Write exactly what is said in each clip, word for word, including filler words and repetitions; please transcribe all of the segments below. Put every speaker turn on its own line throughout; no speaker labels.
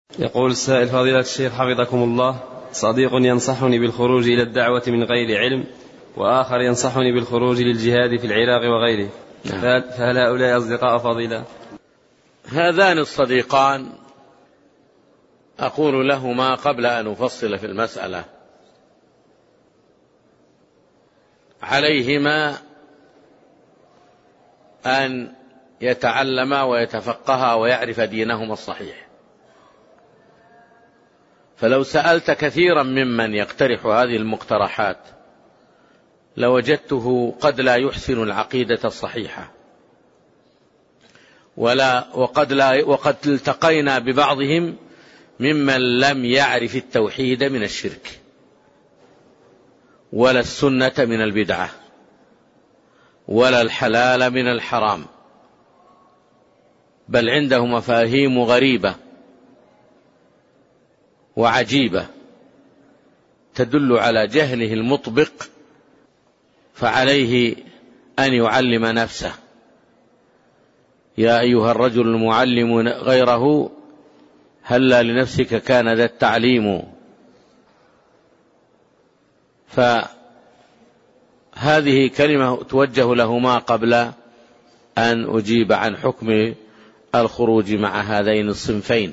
يقول السائل: فضيلة الشيخ حفظكم الله، صديق ينصحني بالخروج إلى الدعوة من غير علم، وآخر ينصحني بالخروج للجهاد في العراق وغيره، فهل هؤلاء أصدقاء فضيلة؟
هذان الصديقان أقول لهما قبل أن أفصل في المسألة: عليهما أن يتعلما ويتفقها ويعرف دينهما الصحيح. فلو سألت كثيرا ممن يقترح هذه المقترحات لوجدته قد لا يحسن العقيدة الصحيحة، ولا وقد, لا وقد التقينا ببعضهم ممن لم يعرف التوحيد من الشرك ولا السنة من البدعة ولا الحلال من الحرام، بل عنده مفاهيم غريبة وعجيبة تدل على جهله المطبق، فعليه أن يعلم نفسه. يا أيها الرجل المعلم غيره هلا لنفسك كان ذا التعليم. فهذه كلمة توجه لهما قبل أن أجيب عن حكم الخروج مع هذين الصنفين.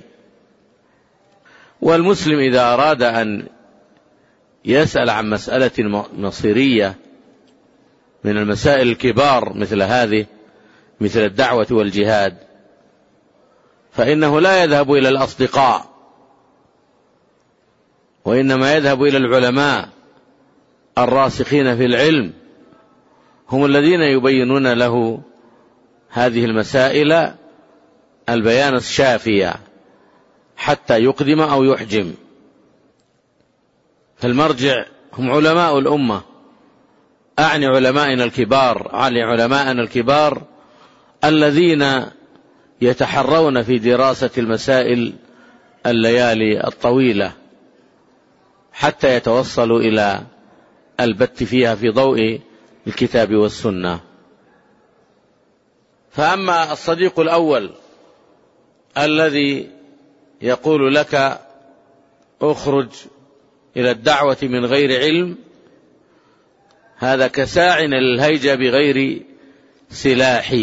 والمسلم إذا أراد أن يسأل عن مسألة مصيرية من المسائل الكبار مثل هذه، مثل الدعوة والجهاد، فإنه لا يذهب إلى الأصدقاء، وإنما يذهب إلى العلماء الراسخين في العلم، هم الذين يبينون له هذه المسائل البيان الشافي حتى يقدم أو يحجم. فالمرجع هم علماء الأمة، أعني علمائنا الكبار، أعني علماءنا الكبار الذين يتحرون في دراسة المسائل الليالي الطويلة حتى يتوصلوا إلى البت فيها في ضوء الكتاب والسنة. فأما الصديق الأول الذي يقول لك اخرج إلى الدعوة من غير علم، هذا كساع للهيجة بغير سلاح،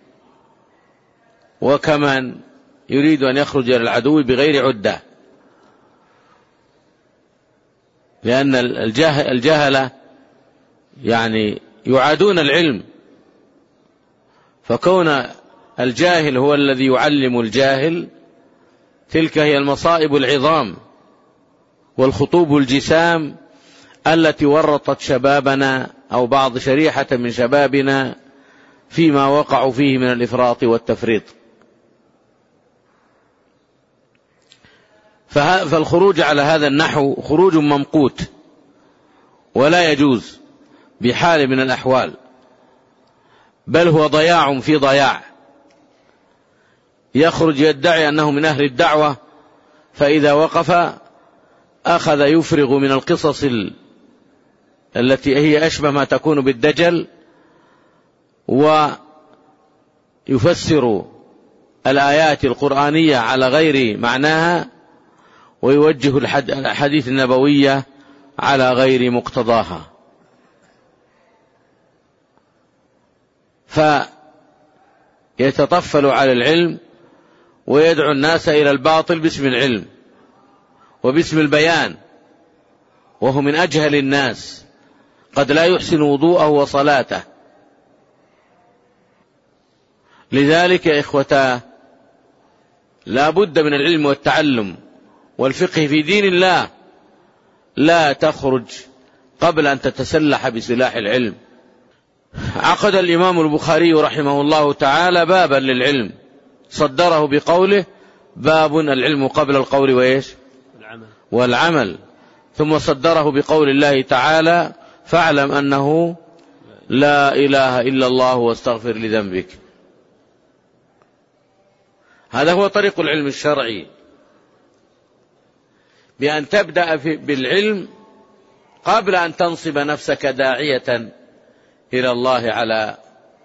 وكمن يريد أن يخرج إلى العدو بغير عدة، لأن الجهلة يعني يعادون العلم، فكون الجاهل هو الذي يعلم الجاهل تلك هي المصائب العظام والخطوب الجسام التي ورطت شبابنا أو بعض شريحة من شبابنا فيما وقعوا فيه من الإفراط والتفريط. فالخروج على هذا النحو خروج ممقوت ولا يجوز بحال من الأحوال، بل هو ضياع في ضياع. يخرج يدعي أنه من أهل الدعوة، فإذا وقف أخذ يفرغ من القصص التي هي أشبه ما تكون بالدجل، ويفسر الآيات القرآنية على غير معناها، ويوجه الحديث النبوية على غير مقتضاها. فيتطفل على العلم ويدعو الناس إلى الباطل باسم العلم وباسم البيان، وهو من أجهل الناس، قد لا يحسن وضوءه وصلاته. لذلك يا إخوتاه لا بد من العلم والتعلم والفقه في دين الله، لا تخرج قبل أن تتسلح بسلاح العلم. عقد الإمام البخاري رحمه الله تعالى بابا للعلم، صدره بقوله: باب العلم قبل القول وإيش؟ والعمل. والعمل. ثم صدره بقول الله تعالى: فاعلم أنه لا إله إلا الله واستغفر لذنبك. هذا هو طريق العلم الشرعي، بأن تبدأ بالعلم قبل أن تنصب نفسك داعية إلى الله على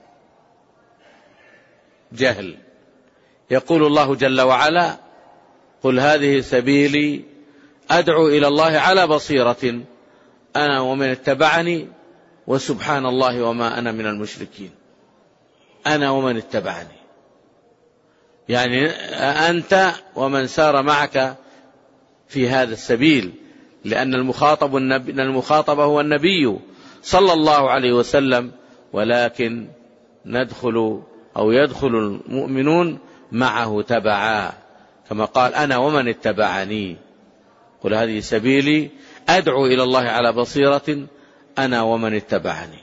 جهل. يقول الله جل وعلا: قل هذه سبيلي أدعو إلى الله على بصيرة أنا ومن اتبعني وسبحان الله وما أنا من المشركين. أنا ومن اتبعني يعني أنت ومن سار معك في هذا السبيل، لأن المخاطب النبي المخاطب هو النبي صلى الله عليه وسلم، ولكن ندخل أو يدخل المؤمنون معه تبعا، كما قال أنا ومن اتبعني. قل هذه سبيلي أدعو إلى الله على بصيرة أنا ومن اتبعني.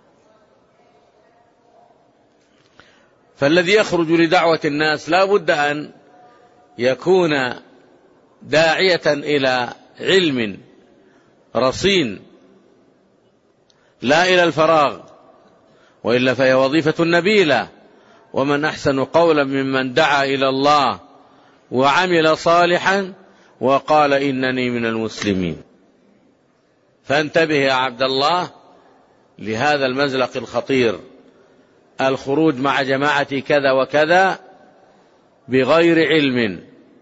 فالذي يخرج لدعوة الناس لا بد أن يكون داعية إلى علم رصين لا إلى الفراغ، وإلا فهي وظيفة نبيلة. ومن أحسن قولا ممن دعا إلى الله وعمل صالحا وقال إنني من المسلمين. فانتبه يا عبد الله لهذا المزلق الخطير، الخروج مع جماعة كذا وكذا بغير علم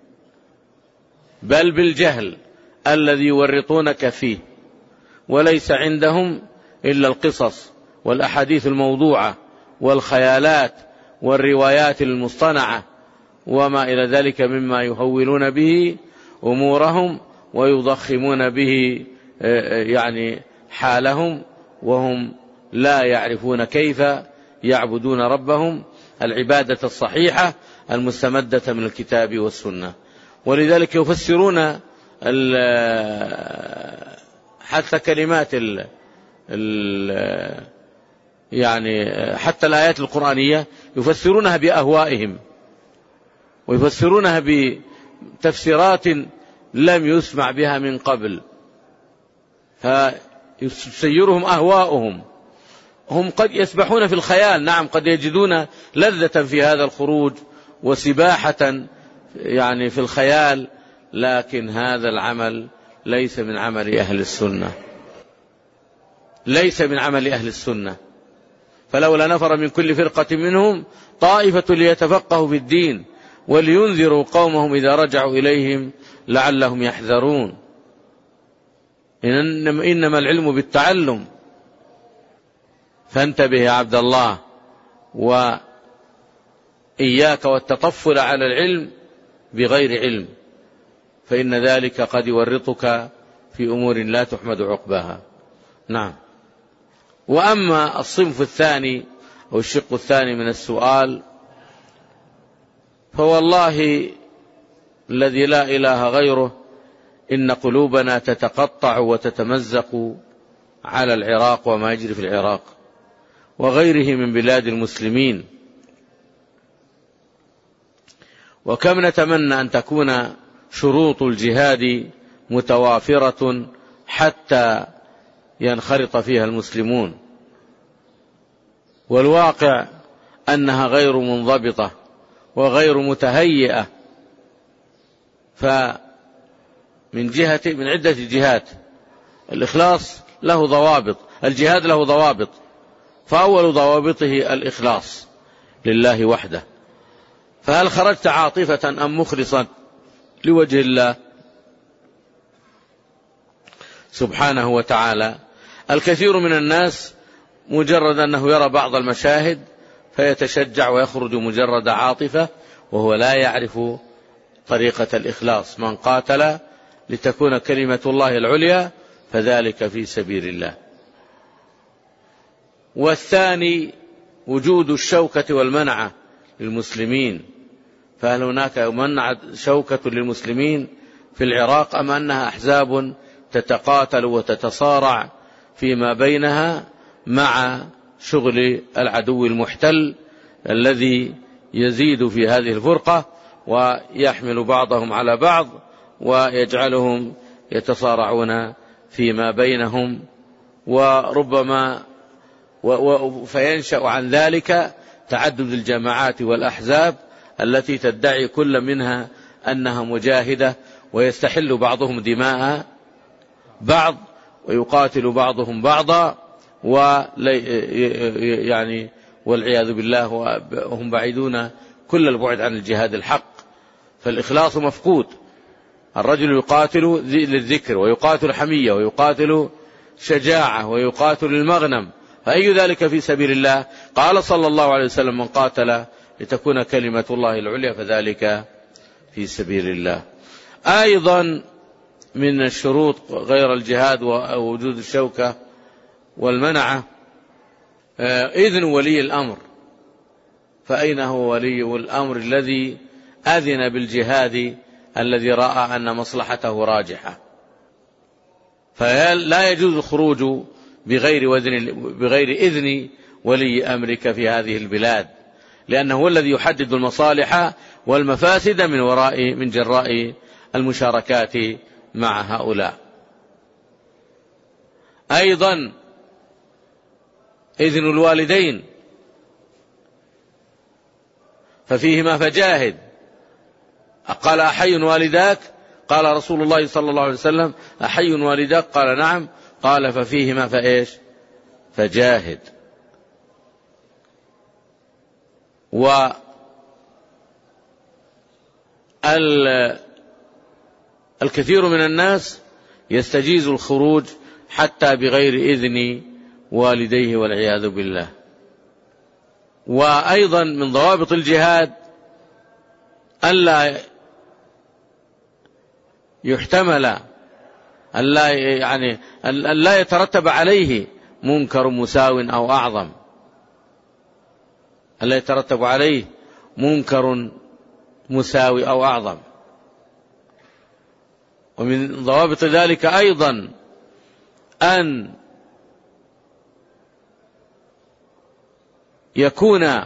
بل بالجهل الذي يورطونك فيه، وليس عندهم إلا القصص والأحاديث الموضوعة والخيالات والروايات المصطنعة وما إلى ذلك مما يهولون به أمورهم ويضخمون به يعني حالهم، وهم لا يعرفون كيف يعبدون ربهم العبادة الصحيحة المستمدة من الكتاب والسنة. ولذلك يفسرون حتى كلمات ال ال يعني حتى الآيات القرآنية يفسرونها بأهوائهم، ويفسرونها بتفسيرات لم يسمع بها من قبل، فيسيرهم أهواؤهم. هم قد يسبحون في الخيال، نعم قد يجدون لذة في هذا الخروج وسباحة يعني في الخيال، لكن هذا العمل ليس من عمل أهل السنة، ليس من عمل أهل السنة. فلولا نفر من كل فرقة منهم طائفة ليتفقهوا في الدين ولينذروا قومهم إذا رجعوا إليهم لعلهم يحذرون. إنما العلم بالتعلم. فانتبه يا عبد الله، وإياك والتطفل على العلم بغير علم، فإن ذلك قد يورطك في أمور لا تحمد عقباها. نعم. وأما الصنف الثاني أو الشق الثاني من السؤال، فوالله الذي لا إله غيره إن قلوبنا تتقطع وتتمزق على العراق وما يجري في العراق وغيره من بلاد المسلمين، وكم نتمنى أن تكون شروط الجهاد متوافرة حتى ينخرط فيها المسلمون، والواقع أنها غير منضبطة وغير متهيئة. فمن جهة من عدة جهات، الإخلاص له ضوابط، الجهاد له ضوابط، فأول ضوابطه الإخلاص لله وحده. فهل خرجت عاطفة أم مخلصا لوجه الله سبحانه وتعالى؟ الكثير من الناس مجرد أنه يرى بعض المشاهد فيتشجع ويخرج مجرد عاطفة، وهو لا يعرف طريقة الإخلاص. من قاتل لتكون كلمة الله العليا فذلك في سبيل الله. والثاني وجود الشوكة والمنعة للمسلمين، فهل هناك منع شوكة للمسلمين في العراق أم أنها أحزاب تتقاتل وتتصارع فيما بينها مع شغل العدو المحتل الذي يزيد في هذه الفرقة ويحمل بعضهم على بعض ويجعلهم يتصارعون فيما بينهم، وربما فينشأ عن ذلك تعدد الجماعات والأحزاب التي تدعي كل منها أنها مجاهدة، ويستحل بعضهم دماء بعض ويقاتل بعضهم بعضا، ويعني والعياذ بالله وهم بعيدون كل البعد عن الجهاد الحق. فالإخلاص مفقود، الرجل يقاتل للذكر ويقاتل حمية ويقاتل شجاعة ويقاتل المغنم، فأي ذلك في سبيل الله؟ قال صلى الله عليه وسلم: من قاتل لتكون كلمة الله العليا فذلك في سبيل الله. أيضا من الشروط غير الجهاد ووجود الشوكة والمنعة إذن ولي الأمر. فأين هو ولي الأمر الذي أذن بالجهاد الذي رأى أن مصلحته راجحة؟ فلا يجوز الخروج بغير وذن بغير إذن ولي أمرك في هذه البلاد، لأنه هو الذي يحدد المصالح والمفاسد من وراء من جراء المشاركات مع هؤلاء. أيضا إذن الوالدين، ففيهما فجاهد. قال: أحي والداك؟ قال رسول الله صلى الله عليه وسلم: أحي والداك؟ قال: نعم. قال: ففيهما فإيش؟ فجاهد. والكثير من الناس يستجيز الخروج حتى بغير إذن والديه والعياذ بالله. وأيضا من ضوابط الجهاد ألا يحتمل ألا يعني ألا يترتب عليه منكر مساو أو أعظم، ألا يترتب عليه منكر مساوي أو أعظم. ومن ضوابط ذلك أيضا أن يكون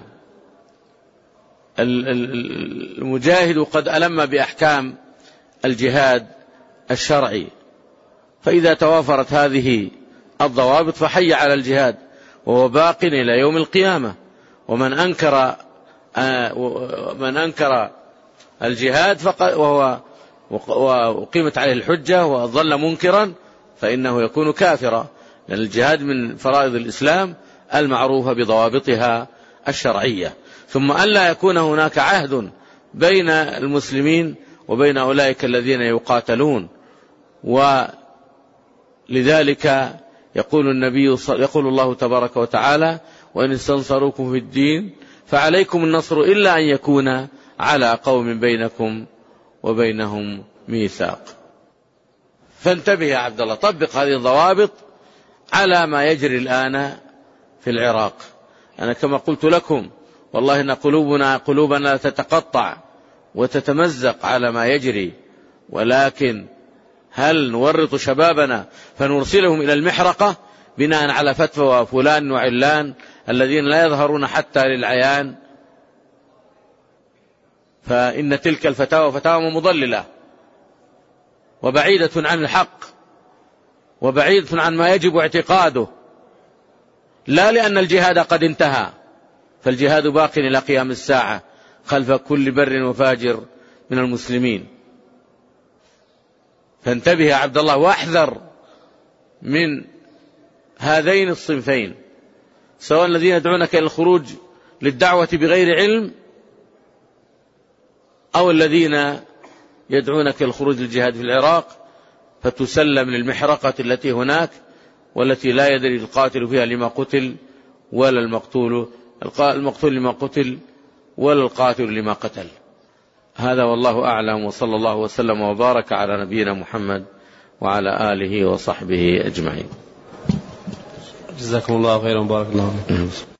المجاهد قد ألم بأحكام الجهاد الشرعي، فإذا توافرت هذه الضوابط فحي على الجهاد، وهو باق إلى يوم القيامة. ومن أنكر من أنكر الجهاد فقد وهو وقيمت عليه الحجة وظل منكرا فإنه يكون كافرا، لأن الجهاد من فرائض الإسلام المعروفة بضوابطها الشرعية. ثم ألا يكون هناك عهد بين المسلمين وبين أولئك الذين يقاتلون. ولذلك يقول النبي يقول الله تبارك وتعالى: وإن استنصروكم في الدين فعليكم النصر إلا أن يكون على قوم بينكم وبينهم ميثاق. فانتبه يا عبد الله، طبق هذه الضوابط على ما يجري الآن في العراق. أنا كما قلت لكم والله إن قلوبنا قلوبنا تتقطع وتتمزق على ما يجري، ولكن هل نورط شبابنا فنرسلهم إلى المحرقة بناء على فتوى فلان وعلان الذين لا يظهرون حتى للعيان؟ فإن تلك الفتاوى فتاوى مضللة وبعيدة عن الحق وبعيدة عن ما يجب اعتقاده، لا لأن الجهاد قد انتهى، فالجهاد باق إلى قيام الساعة خلف كل بر وفاجر من المسلمين. فانتبه يا عبد الله واحذر من هذين الصنفين، سواء الذين يدعونك إلى الخروج للدعوة بغير علم أو الذين يدعونك إلى الخروج للجهاد في العراق فتسلم للمحرقة التي هناك والتي لا يدري القاتل فيها لما قتل ولا المقتول المقتول لما قتل ولا القاتل لما قتل. هذا والله أعلم، وصلى الله وسلم وبارك على نبينا محمد وعلى آله وصحبه أجمعين.
جزاكم الله خيرا وبارك الله فيكم.